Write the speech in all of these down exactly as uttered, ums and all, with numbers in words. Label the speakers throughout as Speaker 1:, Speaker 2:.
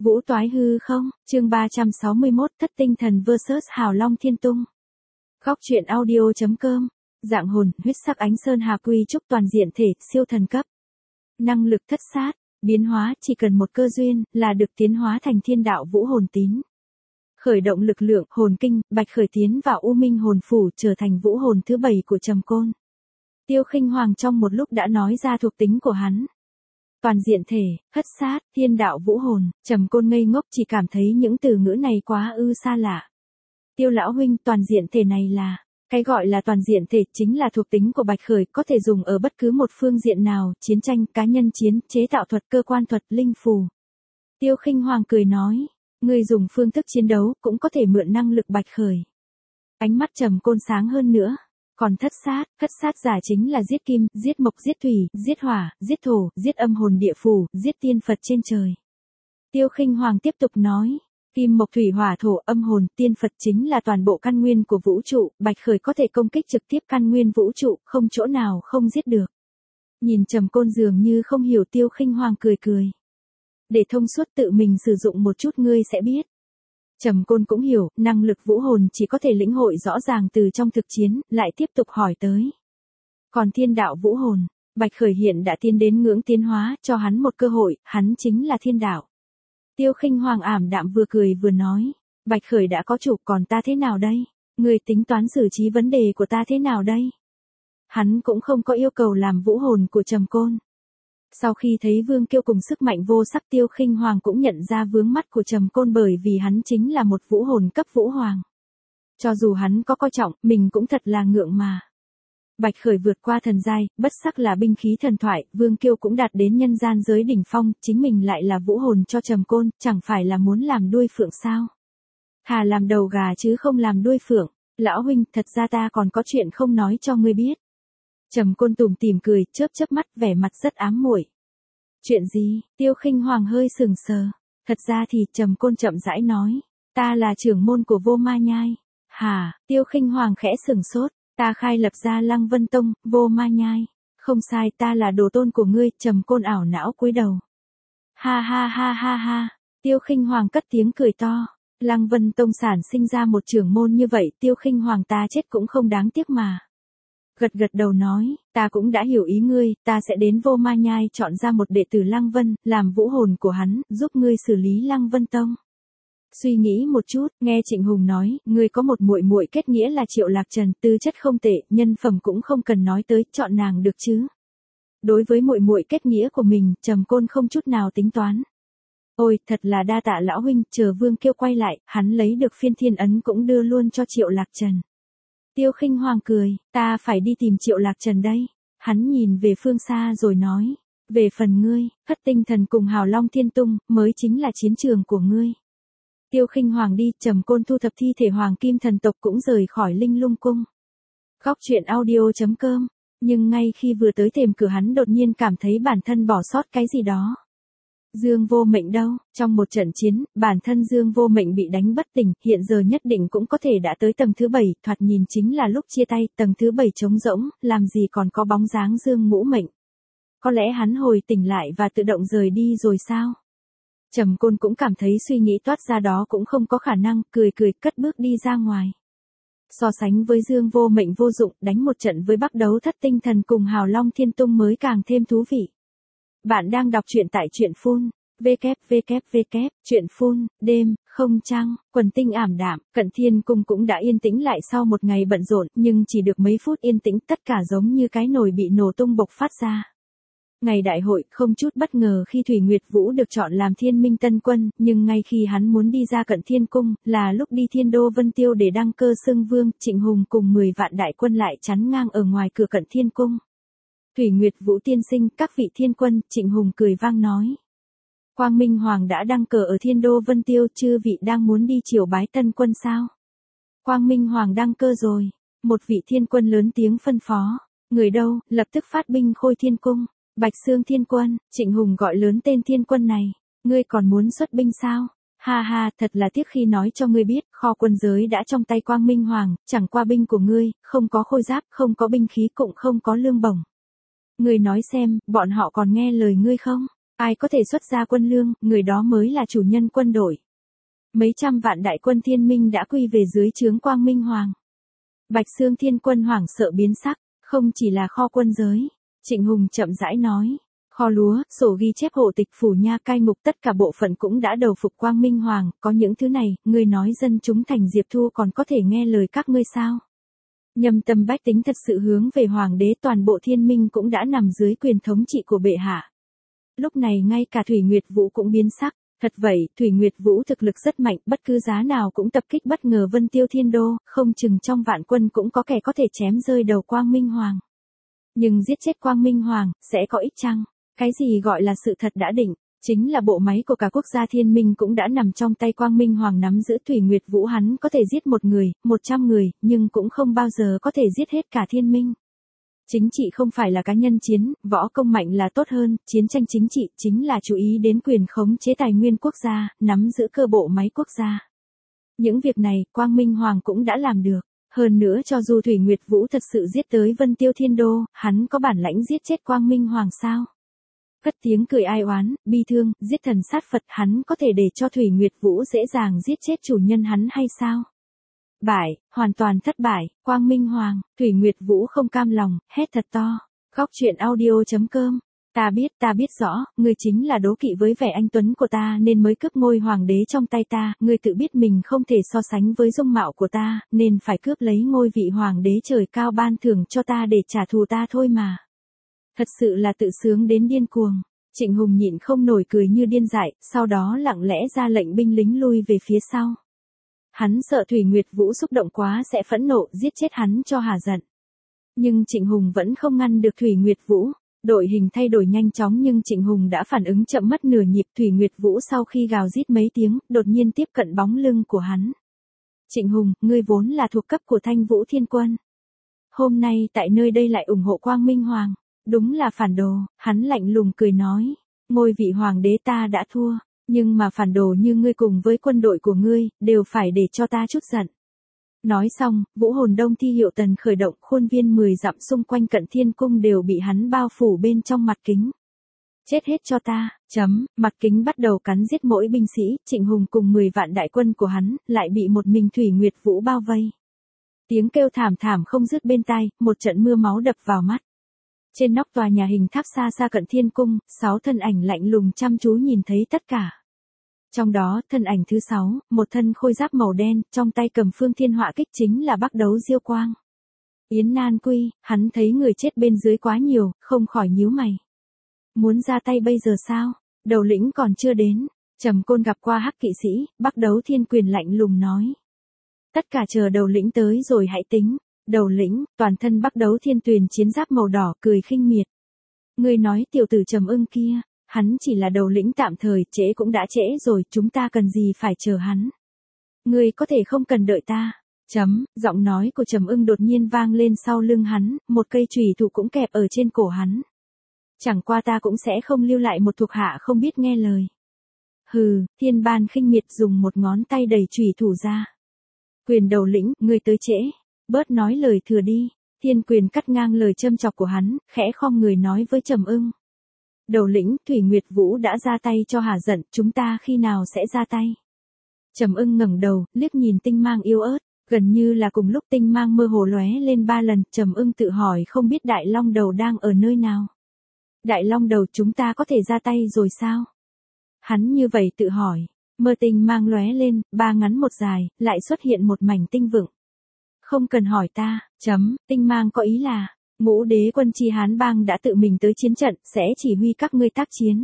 Speaker 1: Vũ toái hư không, chương ba trăm sáu mươi mốt Thất tinh thần versus Hào Long Thiên Tung. Góc truyện audio.com, dạng hồn, huyết sắc ánh sơn hà quy trúc toàn diện thể, siêu thần cấp. Năng lực thất sát, biến hóa chỉ cần một cơ duyên là được tiến hóa thành thiên đạo vũ hồn tín. Khởi động lực lượng, hồn kinh, bạch khởi tiến vào u minh hồn phủ trở thành vũ hồn thứ bảy của Trầm Côn. Tiêu Khinh Hoàng trong một lúc đã nói ra thuộc tính của hắn. Toàn diện thể, hất sát, thiên đạo vũ hồn, Trầm Côn ngây ngốc chỉ cảm thấy những từ ngữ này quá ư xa lạ. Tiêu lão huynh, toàn diện thể này là, cái gọi là toàn diện thể chính là thuộc tính của bạch khởi, có thể dùng ở bất cứ một phương diện nào, chiến tranh, cá nhân chiến, chế tạo thuật, cơ quan thuật, linh phù. Tiêu Khinh Hoàng cười nói, người dùng phương thức chiến đấu cũng có thể mượn năng lực bạch khởi. Ánh mắt Trầm Côn sáng hơn nữa. Còn thất sát, thất sát giả chính là giết kim, giết mộc, giết thủy, giết hỏa, giết thổ, giết âm hồn địa phủ, giết tiên Phật trên trời. Tiêu Khinh Hoàng tiếp tục nói, kim mộc thủy hỏa thổ âm hồn tiên Phật chính là toàn bộ căn nguyên của vũ trụ, bạch khởi có thể công kích trực tiếp căn nguyên vũ trụ, không chỗ nào không giết được. Nhìn Trầm Côn dường như không hiểu, Tiêu Khinh Hoàng cười cười. Để thông suốt tự mình sử dụng một chút ngươi sẽ biết. Trầm Côn cũng hiểu, năng lực vũ hồn chỉ có thể lĩnh hội rõ ràng từ trong thực chiến, lại tiếp tục hỏi tới. Còn thiên đạo vũ hồn, bạch khởi hiện đã tiến đến ngưỡng tiến hóa, cho hắn một cơ hội, hắn chính là thiên đạo. Tiêu Khinh Hoàng ảm đạm vừa cười vừa nói, bạch khởi đã có chủ, còn ta thế nào đây? Người tính toán xử trí vấn đề của ta thế nào đây? Hắn cũng không có yêu cầu làm vũ hồn của Trầm Côn. Sau khi thấy Vương Kiêu cùng sức mạnh vô sắc, Tiêu Khinh Hoàng cũng nhận ra vướng mắt của Trầm Côn, bởi vì hắn chính là một vũ hồn cấp vũ hoàng. Cho dù hắn có coi trọng, mình cũng thật là ngượng mà. Bạch khởi vượt qua thần giai, bất sắc là binh khí thần thoại, Vương Kiêu cũng đạt đến nhân gian giới đỉnh phong, chính mình lại là vũ hồn cho Trầm Côn, chẳng phải là muốn làm đuôi phượng sao? Thà làm đầu gà chứ không làm đuôi phượng. Lão huynh, thật ra ta còn có chuyện không nói cho ngươi biết. Trầm Côn tủm tỉm cười, chớp chớp mắt, vẻ mặt rất ám muội. Chuyện gì? Tiêu Khinh Hoàng hơi sừng sờ. Thật ra thì, Trầm Côn chậm rãi nói, ta là trưởng môn của Vô Ma Nhai. Hả? Tiêu Khinh Hoàng khẽ sừng sốt, ta khai lập ra Lăng Vân Tông, Vô Ma Nhai. Không sai, ta là đồ tôn của ngươi. Trầm Côn ảo não cúi đầu. Ha ha ha ha ha. Tiêu Khinh Hoàng cất tiếng cười to. Lăng Vân Tông sản sinh ra một trưởng môn như vậy, Tiêu Khinh Hoàng ta chết cũng không đáng tiếc mà. Gật gật đầu nói, ta cũng đã hiểu ý ngươi, ta sẽ đến Vô Ma Nhai chọn ra một đệ tử Lăng Vân, làm vũ hồn của hắn, giúp ngươi xử lý Lăng Vân Tông. Suy nghĩ một chút, nghe Trịnh Hùng nói, ngươi có một muội muội kết nghĩa là Triệu Lạc Trần, tư chất không tệ, nhân phẩm cũng không cần nói tới, chọn nàng được chứ. Đối với muội muội kết nghĩa của mình, Trầm Côn không chút nào tính toán. Ôi, thật là đa tạ lão huynh, chờ Vương Kiêu quay lại, hắn lấy được phiên thiên ấn cũng đưa luôn cho Triệu Lạc Trần. Tiêu Khinh Hoàng cười, ta phải đi tìm Triệu Lạc Trần đây. Hắn nhìn về phương xa rồi nói, về phần ngươi, Thất tinh thần cùng Hào Long Thiên Tung, mới chính là chiến trường của ngươi. Tiêu Khinh Hoàng đi, Trầm Côn thu thập thi thể Hoàng Kim thần tộc cũng rời khỏi Linh Lung cung. Góc truyện audio.com, nhưng ngay khi vừa tới thềm cửa hắn đột nhiên cảm thấy bản thân bỏ sót cái gì đó. Dương Vô Mệnh đâu? Trong một trận chiến, bản thân Dương Vô Mệnh bị đánh bất tỉnh, hiện giờ nhất định cũng có thể đã tới tầng thứ bảy, thoạt nhìn chính là lúc chia tay, tầng thứ bảy trống rỗng, làm gì còn có bóng dáng Dương Ngũ Mệnh. Có lẽ hắn hồi tỉnh lại và tự động rời đi rồi sao? Trầm Côn cũng cảm thấy suy nghĩ toát ra đó cũng không có khả năng, cười cười cất bước đi ra ngoài. So sánh với Dương Vô Mệnh vô dụng, đánh một trận với bắc đấu Thất tinh thần cùng Hào Long Thiên Tung mới càng thêm thú vị. Bạn đang đọc truyện tại truyện phun, www, truyện phun, đêm, không trăng, quần tinh ảm đạm, Cận Thiên cung cũng đã yên tĩnh lại sau một ngày bận rộn, nhưng chỉ được mấy phút yên tĩnh, tất cả giống như cái nồi bị nổ tung bộc phát ra. Ngày đại hội, không chút bất ngờ khi Thủy Nguyệt Vũ được chọn làm Thiên Minh Tân Quân, nhưng ngay khi hắn muốn đi ra Cận Thiên cung, là lúc đi Thiên Đô Vân Tiêu để đăng cơ xưng vương, Trịnh Hùng cùng mười vạn đại quân lại chắn ngang ở ngoài cửa Cận Thiên cung. Thủy Nguyệt Vũ tiên sinh, các vị thiên quân, Trịnh Hùng cười vang nói. Quang Minh Hoàng đã đăng cờ ở Thiên Đô Vân Tiêu, chư vị đang muốn đi triều bái tân quân sao? Quang Minh Hoàng đăng cơ rồi. Một vị thiên quân lớn tiếng phân phó. Người đâu, lập tức phát binh Khôi Thiên cung. Bạch Xương thiên quân, Trịnh Hùng gọi lớn tên thiên quân này. Ngươi còn muốn xuất binh sao? Ha ha, thật là tiếc khi nói cho ngươi biết, kho quân giới đã trong tay Quang Minh Hoàng, chẳng qua binh của ngươi, không có khôi giáp, không có binh khí cũng không có lương bổng. Ngươi nói xem, bọn họ còn nghe lời ngươi không? Ai có thể xuất ra quân lương, người đó mới là chủ nhân quân đội. Mấy trăm vạn đại quân thiên minh đã quy về dưới trướng Quang Minh Hoàng. Bạch Xương Thiên Quân hoảng sợ biến sắc, không chỉ là kho quân giới. Trịnh Hùng chậm rãi nói, kho lúa, sổ ghi chép hộ tịch phủ nha cai ngục tất cả bộ phận cũng đã đầu phục Quang Minh Hoàng, có những thứ này, ngươi nói dân chúng thành Diệp Thu còn có thể nghe lời các ngươi sao? Nhâm tâm bách tính thật sự hướng về hoàng đế, toàn bộ thiên minh cũng đã nằm dưới quyền thống trị của bệ hạ. Lúc này ngay cả Thủy Nguyệt Vũ cũng biến sắc, thật vậy, Thủy Nguyệt Vũ thực lực rất mạnh, bất cứ giá nào cũng tập kích bất ngờ Vân Tiêu Thiên Đô, không chừng trong vạn quân cũng có kẻ có thể chém rơi đầu Quang Minh Hoàng. Nhưng giết chết Quang Minh Hoàng, sẽ có ích chăng? Cái gì gọi là sự thật đã định, chính là bộ máy của cả quốc gia thiên minh cũng đã nằm trong tay Quang Minh Hoàng nắm giữ. Thủy Nguyệt Vũ hắn có thể giết một người, một trăm người, nhưng cũng không bao giờ có thể giết hết cả thiên minh. Chính trị không phải là cá nhân chiến, võ công mạnh là tốt hơn, chiến tranh chính trị chính là chú ý đến quyền khống chế tài nguyên quốc gia, nắm giữ cơ bộ máy quốc gia. Những việc này, Quang Minh Hoàng cũng đã làm được. Hơn nữa cho dù Thủy Nguyệt Vũ thật sự giết tới Vân Tiêu Thiên Đô, hắn có bản lãnh giết chết Quang Minh Hoàng sao? Cất tiếng cười ai oán, bi thương, giết thần sát Phật, hắn có thể để cho Thủy Nguyệt Vũ dễ dàng giết chết chủ nhân hắn hay sao? Bại, hoàn toàn thất bại, Quang Minh Hoàng. Thủy Nguyệt Vũ không cam lòng, hét thật to. Góc truyện audio chấm com. Ta biết, ta biết rõ, ngươi chính là đố kỵ với vẻ anh tuấn của ta nên mới cướp ngôi hoàng đế trong tay ta, ngươi tự biết mình không thể so sánh với dung mạo của ta, nên phải cướp lấy ngôi vị hoàng đế trời cao ban thưởng cho ta để trả thù ta thôi mà. Thật sự là tự sướng đến điên cuồng. Trịnh Hùng nhịn không nổi cười như điên dại, sau đó lặng lẽ ra lệnh binh lính lui về phía sau. Hắn sợ Thủy Nguyệt Vũ xúc động quá sẽ phẫn nộ giết chết hắn cho hả giận. Nhưng Trịnh Hùng vẫn không ngăn được Thủy Nguyệt Vũ. Đội hình thay đổi nhanh chóng nhưng Trịnh Hùng đã phản ứng chậm mất nửa nhịp. Thủy Nguyệt Vũ sau khi gào rít mấy tiếng, đột nhiên tiếp cận bóng lưng của hắn. Trịnh Hùng, ngươi vốn là thuộc cấp của Thanh Vũ Thiên Quân. Hôm nay tại nơi đây lại ủng hộ Quang Minh Hoàng. Đúng là phản đồ, hắn lạnh lùng cười nói. Ngôi vị hoàng đế ta đã thua, nhưng mà phản đồ như ngươi cùng với quân đội của ngươi, đều phải để cho ta chút giận. Nói xong, vũ hồn đông thi hiệu tần khởi động, khuôn viên mười dặm xung quanh cận thiên cung đều bị hắn bao phủ bên trong mặt kính. Chết hết cho ta, chấm, mặt kính bắt đầu cắn giết mỗi binh sĩ, Trịnh Hùng cùng mười vạn đại quân của hắn, lại bị một mình Thủy Nguyệt Vũ bao vây. Tiếng kêu thảm thảm không dứt bên tai, một trận mưa máu đập vào mắt. Trên nóc tòa nhà hình tháp xa xa cận thiên cung, sáu thân ảnh lạnh lùng chăm chú nhìn thấy tất cả. Trong đó, thân ảnh thứ sáu, một thân khôi giáp màu đen, trong tay cầm phương thiên họa kích chính là Bắc Đấu Diêu Quang. Yến Nan Quy, hắn thấy người chết bên dưới quá nhiều, không khỏi nhíu mày. Muốn ra tay bây giờ sao? Đầu lĩnh còn chưa đến. Trầm Côn gặp qua Hắc kỵ sĩ, Bắc Đấu Thiên Quyền lạnh lùng nói. Tất cả chờ đầu lĩnh tới rồi hãy tính. Đầu lĩnh, toàn thân Bắc Đấu Thiên Tuyền chiến giáp màu đỏ cười khinh miệt. Ngươi nói tiểu tử Trầm Ưng kia, hắn chỉ là đầu lĩnh tạm thời, trễ cũng đã trễ rồi, chúng ta cần gì phải chờ hắn. Ngươi có thể không cần đợi ta. Chấm, giọng nói của Trầm Ưng đột nhiên vang lên sau lưng hắn, một cây chùy thủ cũng kẹp ở trên cổ hắn. Chẳng qua ta cũng sẽ không lưu lại một thuộc hạ không biết nghe lời. Hừ, Thiên Ban khinh miệt dùng một ngón tay đẩy chùy thủ ra. Quyền đầu lĩnh, ngươi tới trễ. Bớt nói lời thừa đi. Thiên Quyền cắt ngang lời châm chọc của hắn, khẽ khom người nói với Trầm Ưng. Đầu lĩnh, Thủy Nguyệt Vũ đã ra tay cho hả giận, chúng ta khi nào sẽ ra tay? Trầm Ưng ngẩng đầu, liếc nhìn tinh mang yếu ớt, gần như là cùng lúc tinh mang mơ hồ lóe lên ba lần, Trầm Ưng tự hỏi không biết Đại Long Đầu đang ở nơi nào. Đại Long Đầu, chúng ta có thể ra tay rồi sao? Hắn như vậy tự hỏi, mơ tinh mang lóe lên, ba ngắn một dài, lại xuất hiện một mảnh tinh vựng. Không cần hỏi ta, chấm, tinh mang có ý là, ngũ đế quân chi Hán Bang đã tự mình tới chiến trận, sẽ chỉ huy các ngươi tác chiến.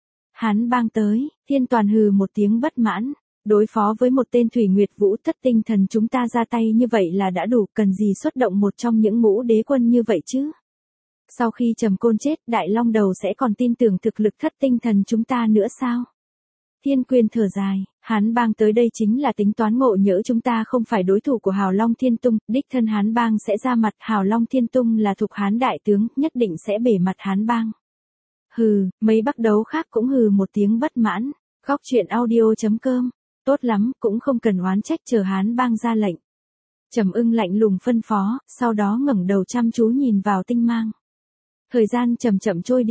Speaker 1: Hán Bang tới, Thiên Toàn hừ một tiếng bất mãn, đối phó với một tên Thủy Nguyệt Vũ thất tinh thần chúng ta ra tay như vậy là đã đủ, cần gì xuất động một trong những ngũ đế quân như vậy chứ? Sau khi Trầm Côn chết, Đại Long Đầu sẽ còn tin tưởng thực lực thất tinh thần chúng ta nữa sao? Thiên Quyền thở dài, Hán Bang tới đây chính là tính toán ngộ nhỡ chúng ta không phải đối thủ của Hào Long Thiên Tung, đích thân Hán Bang sẽ ra mặt, Hào Long Thiên Tung là thuộc Hán đại tướng, nhất định sẽ bể mặt Hán Bang. Hừ, mấy Bắc Đấu khác cũng hừ một tiếng bất mãn. Góc truyện audio chấm com. Tốt lắm, cũng không cần oán trách, chờ Hán Bang ra lệnh. Trầm Ưng lạnh lùng phân phó, sau đó ngẩng đầu chăm chú nhìn vào tinh mang. Thời gian chậm chậm trôi đi.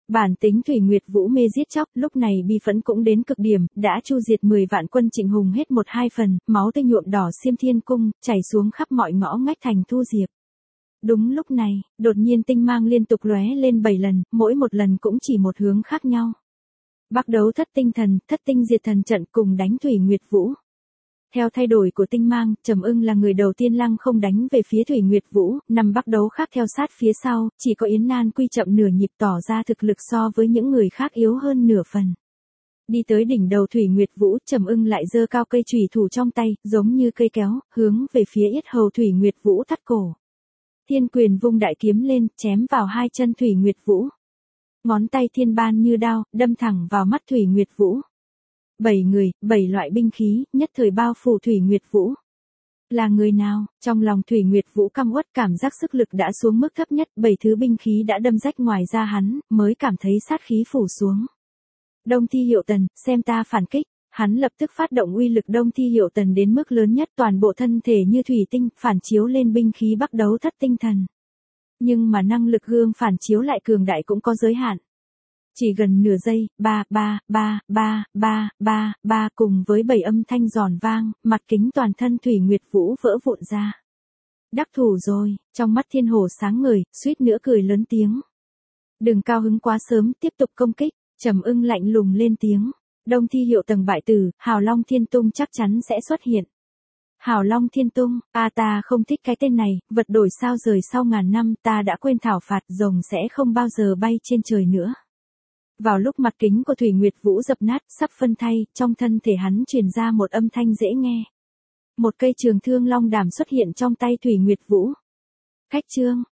Speaker 1: Bản tính Thủy Nguyệt Vũ mê giết chóc, lúc này bi phẫn cũng đến cực điểm, đã chu diệt mười vạn quân Trịnh Hùng hết một hai phần, máu tươi nhuộm đỏ Xiêm Thiên Cung, chảy xuống khắp mọi ngõ ngách thành Thu Diệp. Đúng lúc này, đột nhiên tinh mang liên tục lóe lên bảy lần, mỗi một lần cũng chỉ một hướng khác nhau. Bắc đấu thất tinh thần, thất tinh diệt thần trận cùng đánh Thủy Nguyệt Vũ. Theo thay đổi của tinh mang, Trầm Ưng là người đầu tiên lăng không đánh về phía Thủy Nguyệt Vũ, năm bắc đấu khác theo sát phía sau, chỉ có Yến Nan Quy chậm nửa nhịp tỏ ra thực lực so với những người khác yếu hơn nửa phần. Đi tới đỉnh đầu Thủy Nguyệt Vũ, Trầm Ưng lại giơ cao cây chùy thủ trong tay, giống như cây kéo, hướng về phía yết hầu Thủy Nguyệt Vũ thắt cổ. Thiên quyền vung đại kiếm lên, chém vào hai chân Thủy Nguyệt Vũ. Ngón tay thiên ban như đao, đâm thẳng vào mắt Thủy Nguyệt Vũ. Bảy người, bảy loại binh khí, nhất thời bao phủ Thủy Nguyệt Vũ. Là người nào? Trong lòng Thủy Nguyệt Vũ căm uất, cảm giác sức lực đã xuống mức thấp nhất, bảy thứ binh khí đã đâm rách ngoài da hắn, mới cảm thấy sát khí phủ xuống. Đông Thi Hiệu Tần, xem ta phản kích. Hắn lập tức phát động uy lực Đông Thi Hiệu Tần đến mức lớn nhất, toàn bộ thân thể như thủy tinh, phản chiếu lên binh khí bắc đấu thất tinh thần. Nhưng mà năng lực gương phản chiếu lại cường đại cũng có giới hạn. Chỉ gần nửa giây, ba, ba, ba, ba, ba, ba, ba cùng với bảy âm thanh giòn vang, mặt kính toàn thân Thủy Nguyệt Vũ vỡ vụn ra. Đắc thủ rồi, trong mắt Thiên Hổ sáng ngời, suýt nữa cười lớn tiếng. Đừng cao hứng quá sớm, tiếp tục công kích. Trầm Ưng lạnh lùng lên tiếng. Đông Thi Hiệu Tầng bại tử, Hào Long Thiên Tung chắc chắn sẽ xuất hiện. Hào Long Thiên Tung, a ta không thích cái tên này, vật đổi sao rời sau ngàn năm, ta đã quên thảo phạt, rồng sẽ không bao giờ bay trên trời nữa. Vào lúc mặt kính của Thủy Nguyệt Vũ dập nát, sắp phân thay, trong thân thể hắn truyền ra một âm thanh dễ nghe. Một cây trường thương long đàm xuất hiện trong tay Thủy Nguyệt Vũ. Khách trương,